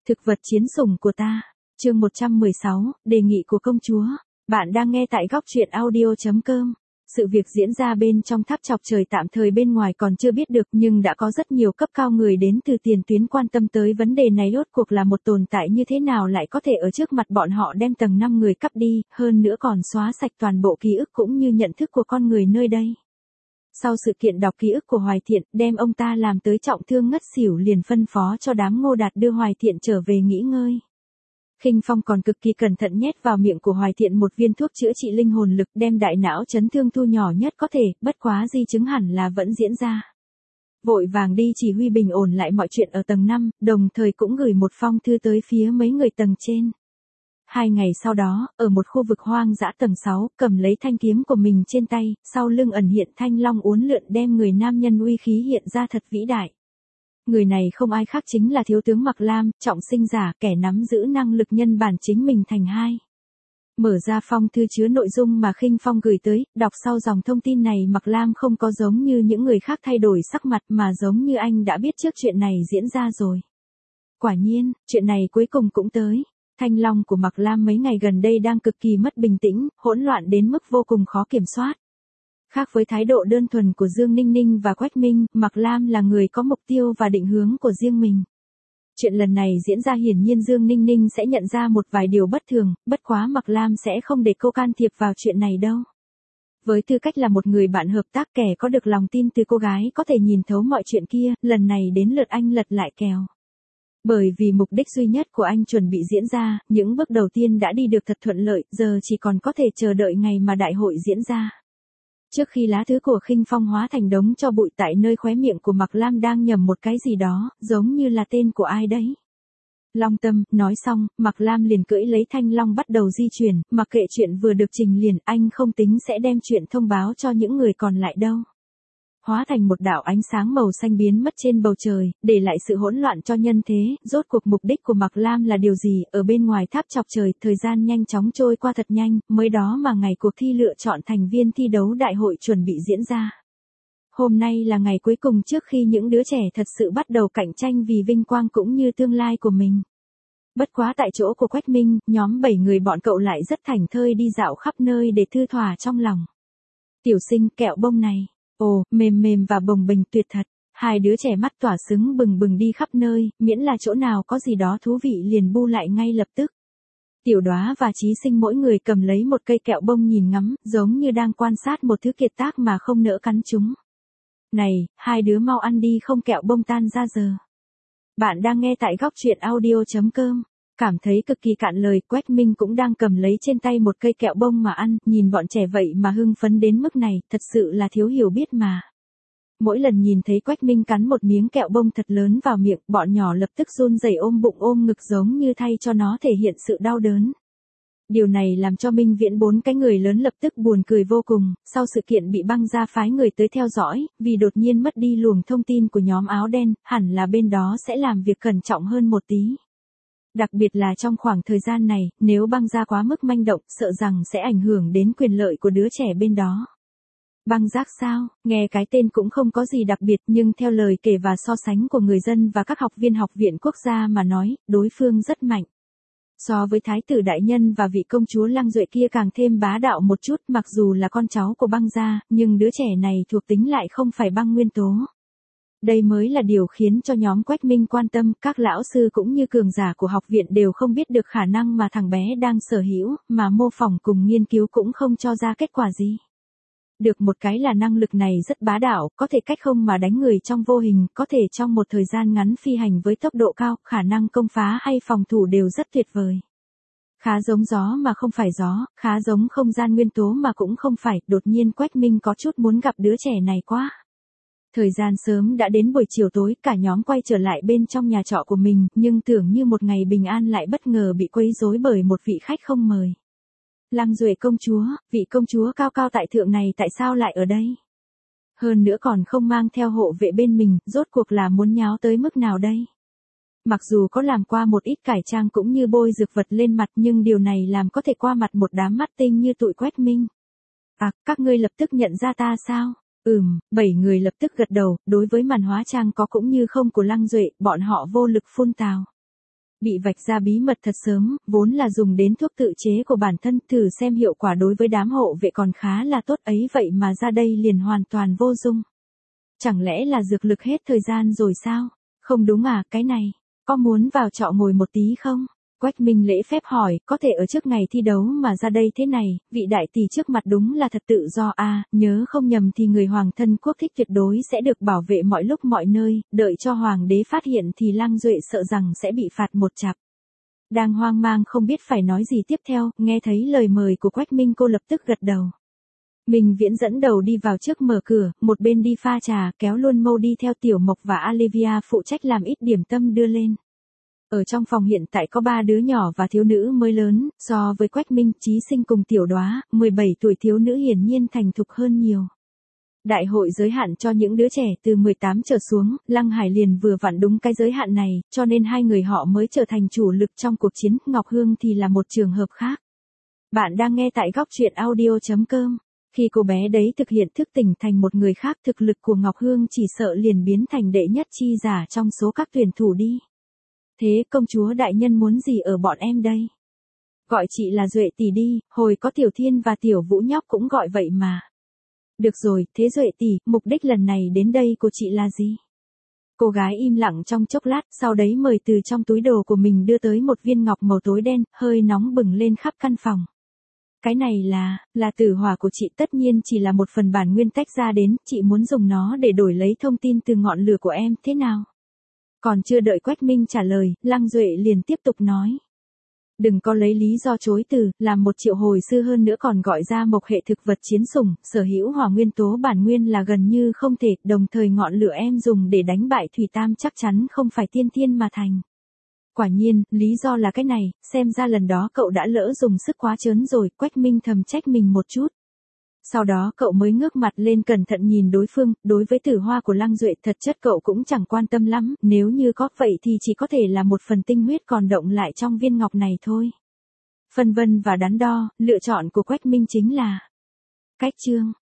Thực vật chiến sủng của ta. Chương 116, đề nghị của công chúa. Bạn đang nghe tại góc truyện audio.com. Sự việc diễn ra bên trong tháp chọc trời tạm thời bên ngoài còn chưa biết được, nhưng đã có rất nhiều cấp cao người đến từ tiền tuyến quan tâm tới vấn đề này, rốt cuộc là một tồn tại như thế nào lại có thể ở trước mặt bọn họ đem tầng 5 người cắp đi, hơn nữa còn xóa sạch toàn bộ ký ức cũng như nhận thức của con người nơi đây. Sau sự kiện đọc ký ức của Hoài Thiện, đem ông ta làm tới trọng thương ngất xỉu, liền phân phó cho đám Ngô Đạt đưa Hoài Thiện trở về nghỉ ngơi. Khinh Phong còn cực kỳ cẩn thận nhét vào miệng của Hoài Thiện một viên thuốc chữa trị linh hồn lực, đem đại não chấn thương thu nhỏ nhất có thể, bất quá di chứng hẳn là vẫn diễn ra. Vội vàng đi chỉ huy bình ổn lại mọi chuyện ở tầng 5, đồng thời cũng gửi một phong thư tới phía mấy người tầng trên. 2 ngày sau đó, ở một khu vực hoang dã tầng 6, cầm lấy thanh kiếm của mình trên tay, sau lưng ẩn hiện thanh long uốn lượn, đem người nam nhân uy khí hiện ra thật vĩ đại. Người này không ai khác chính là thiếu tướng Mạc Lam, trọng sinh giả, kẻ nắm giữ năng lực nhân bản chính mình thành hai. Mở ra phong thư chứa nội dung mà Khinh Phong gửi tới, đọc sau dòng thông tin này, Mạc Lam không có giống như những người khác thay đổi sắc mặt, mà giống như anh đã biết trước chuyện này diễn ra rồi. Quả nhiên, chuyện này cuối cùng cũng tới. Thanh long của Mạc Lam mấy ngày gần đây đang cực kỳ mất bình tĩnh, hỗn loạn đến mức vô cùng khó kiểm soát. Khác với thái độ đơn thuần của Dương Ninh Ninh và Quách Minh, Mạc Lam là người có mục tiêu và định hướng của riêng mình. Chuyện lần này diễn ra hiển nhiên Dương Ninh Ninh sẽ nhận ra một vài điều bất thường, bất quá Mạc Lam sẽ không để cô can thiệp vào chuyện này đâu. Với tư cách là một người bạn hợp tác, kẻ có được lòng tin từ cô gái có thể nhìn thấu mọi chuyện kia, lần này đến lượt anh lật lại kèo. Bởi vì mục đích duy nhất của anh chuẩn bị diễn ra, những bước đầu tiên đã đi được thật thuận lợi, giờ chỉ còn có thể chờ đợi ngày mà đại hội diễn ra. Trước khi lá thư của Khinh Phong hóa thành đống tro bụi tại nơi khóe miệng của Mạc Lam đang nhầm một cái gì đó, giống như là tên của ai đấy. Long Tâm, nói xong, Mạc Lam liền cưỡi lấy thanh long bắt đầu di chuyển, mặc kệ chuyện vừa được trình liền, anh không tính sẽ đem chuyện thông báo cho những người còn lại đâu. Hóa thành một đạo ánh sáng màu xanh biến mất trên bầu trời, để lại sự hỗn loạn cho nhân thế. Rốt cuộc mục đích của Mạc Lam là điều gì? Ở bên ngoài tháp chọc trời, thời gian nhanh chóng trôi qua thật nhanh, mới đó mà ngày cuộc thi lựa chọn thành viên thi đấu đại hội chuẩn bị diễn ra. Hôm nay là ngày cuối cùng trước khi những đứa trẻ thật sự bắt đầu cạnh tranh vì vinh quang cũng như tương lai của mình. Bất quá tại chỗ của Quách Minh, nhóm 7 người bọn cậu lại rất thảnh thơi đi dạo khắp nơi để thư thỏa trong lòng. Tiểu Sinh, kẹo bông này. Ồ, mềm mềm và bồng bềnh tuyệt thật. Hai đứa trẻ mắt tỏa sáng bừng bừng đi khắp nơi, miễn là chỗ nào có gì đó thú vị liền bu lại ngay lập tức. Tiểu Đóa và Chí Sinh mỗi người cầm lấy một cây kẹo bông nhìn ngắm, giống như đang quan sát một thứ kiệt tác mà không nỡ cắn chúng. Này, hai đứa mau ăn đi không kẹo bông tan ra giờ. Bạn đang nghe tại góc truyện audio.com. Cảm thấy cực kỳ cạn lời, Quách Minh cũng đang cầm lấy trên tay một cây kẹo bông mà ăn, nhìn bọn trẻ vậy mà hưng phấn đến mức này, thật sự là thiếu hiểu biết mà. Mỗi lần nhìn thấy Quách Minh cắn một miếng kẹo bông thật lớn vào miệng, bọn nhỏ lập tức run rẩy ôm bụng ôm ngực giống như thay cho nó thể hiện sự đau đớn. Điều này làm cho Minh Viễn bốn cái người lớn lập tức buồn cười vô cùng, sau sự kiện bị Băng Gia phái người tới theo dõi, vì đột nhiên mất đi luồng thông tin của nhóm áo đen, hẳn là bên đó sẽ làm việc cẩn trọng hơn một tí. Đặc biệt là trong khoảng thời gian này, nếu Băng Gia quá mức manh động, sợ rằng sẽ ảnh hưởng đến quyền lợi của đứa trẻ bên đó. Băng Giác sao? Nghe cái tên cũng không có gì đặc biệt, nhưng theo lời kể và so sánh của người dân và các học viên học viện quốc gia mà nói, đối phương rất mạnh. So với Thái tử Đại Nhân và vị công chúa Lăng Duệ kia càng thêm bá đạo một chút, mặc dù là con cháu của Băng Gia, nhưng đứa trẻ này thuộc tính lại không phải băng nguyên tố. Đây mới là điều khiến cho nhóm Quách Minh quan tâm, các lão sư cũng như cường giả của học viện đều không biết được khả năng mà thằng bé đang sở hữu, mà mô phỏng cùng nghiên cứu cũng không cho ra kết quả gì. Được một cái là năng lực này rất bá đạo, có thể cách không mà đánh người trong vô hình, có thể trong một thời gian ngắn phi hành với tốc độ cao, khả năng công phá hay phòng thủ đều rất tuyệt vời. Khá giống gió mà không phải gió, khá giống không gian nguyên tố mà cũng không phải, đột nhiên Quách Minh có chút muốn gặp đứa trẻ này quá. Thời gian sớm đã đến buổi chiều tối, cả nhóm quay trở lại bên trong nhà trọ của mình, nhưng tưởng như một ngày bình an lại bất ngờ bị quấy rối bởi một vị khách không mời. Lăng Duệ công chúa, vị công chúa cao cao tại thượng này tại sao lại ở đây? Hơn nữa còn không mang theo hộ vệ bên mình, rốt cuộc là muốn nháo tới mức nào đây? Mặc dù có làm qua một ít cải trang cũng như bôi dược vật lên mặt, nhưng điều này làm có thể qua mặt một đám mắt tinh như tụi Quách Minh. À, các ngươi lập tức nhận ra ta sao? 7 người lập tức gật đầu, đối với màn hóa trang có cũng như không của Lăng Duệ, bọn họ vô lực phun tào. Bị vạch ra bí mật thật sớm, vốn là dùng đến thuốc tự chế của bản thân, thử xem hiệu quả đối với đám hộ vệ còn khá là tốt ấy, vậy mà ra đây liền hoàn toàn vô dụng. Chẳng lẽ là dược lực hết thời gian rồi sao? Không đúng à, cái này, có muốn vào trọ ngồi một tí không? Quách Minh lễ phép hỏi, có thể ở trước ngày thi đấu mà ra đây thế này, vị đại tỷ trước mặt đúng là thật tự do à, nhớ không nhầm thì người hoàng thân quốc thích tuyệt đối sẽ được bảo vệ mọi lúc mọi nơi, đợi cho hoàng đế phát hiện thì Lăng Duệ sợ rằng sẽ bị phạt một chặp. Đang hoang mang không biết phải nói gì tiếp theo, nghe thấy lời mời của Quách Minh cô lập tức gật đầu. Minh Viễn dẫn đầu đi vào trước mở cửa, một bên đi pha trà, kéo luôn Mâu đi theo Tiểu Mộc và Olivia phụ trách làm ít điểm tâm đưa lên. Ở trong phòng hiện tại có 3 đứa nhỏ và thiếu nữ mới lớn, so với Quách Minh, Chí Sinh cùng Tiểu Đóa, 17 tuổi thiếu nữ hiển nhiên thành thục hơn nhiều. Đại hội giới hạn cho những đứa trẻ từ 18 trở xuống, Lăng Hải liền vừa vặn đúng cái giới hạn này, cho nên hai người họ mới trở thành chủ lực trong cuộc chiến, Ngọc Hương thì là một trường hợp khác. Bạn đang nghe tại góc truyện audio.com. Khi cô bé đấy thực hiện thức tỉnh thành một người khác, thực lực của Ngọc Hương chỉ sợ liền biến thành đệ nhất chi giả trong số các tuyển thủ đi. Thế công chúa đại nhân muốn gì ở bọn em đây? Gọi chị là Duệ tỷ đi, hồi có Tiểu Thiên và Tiểu Vũ nhóc cũng gọi vậy mà. Được rồi, thế Duệ tỷ, mục đích lần này đến đây của chị là gì? Cô gái im lặng trong chốc lát, sau đấy mời từ trong túi đồ của mình đưa tới một viên ngọc màu tối đen, hơi nóng bừng lên khắp căn phòng. Cái này là tử hỏa của chị, tất nhiên chỉ là một phần bản nguyên tách ra đến, chị muốn dùng nó để đổi lấy thông tin từ ngọn lửa của em, thế nào? Còn chưa đợi Quách Minh trả lời, Lăng Duệ liền tiếp tục nói. Đừng có lấy lý do chối từ, làm một triệu hồi sư hơn nữa còn gọi ra mộc hệ thực vật chiến sủng, sở hữu hỏa nguyên tố bản nguyên là gần như không thể, đồng thời ngọn lửa em dùng để đánh bại Thủy Tam chắc chắn không phải tiên thiên mà thành. Quả nhiên, lý do là cái này, xem ra lần đó cậu đã lỡ dùng sức quá trớn rồi, Quách Minh thầm trách mình một chút. Sau đó cậu mới ngước mặt lên cẩn thận nhìn đối phương, đối với tử hoa của Lăng Duệ thật chất cậu cũng chẳng quan tâm lắm, nếu như có vậy thì chỉ có thể là một phần tinh huyết còn động lại trong viên ngọc này thôi. Phân vân và đắn đo, lựa chọn của Quách Minh chính là cách chương.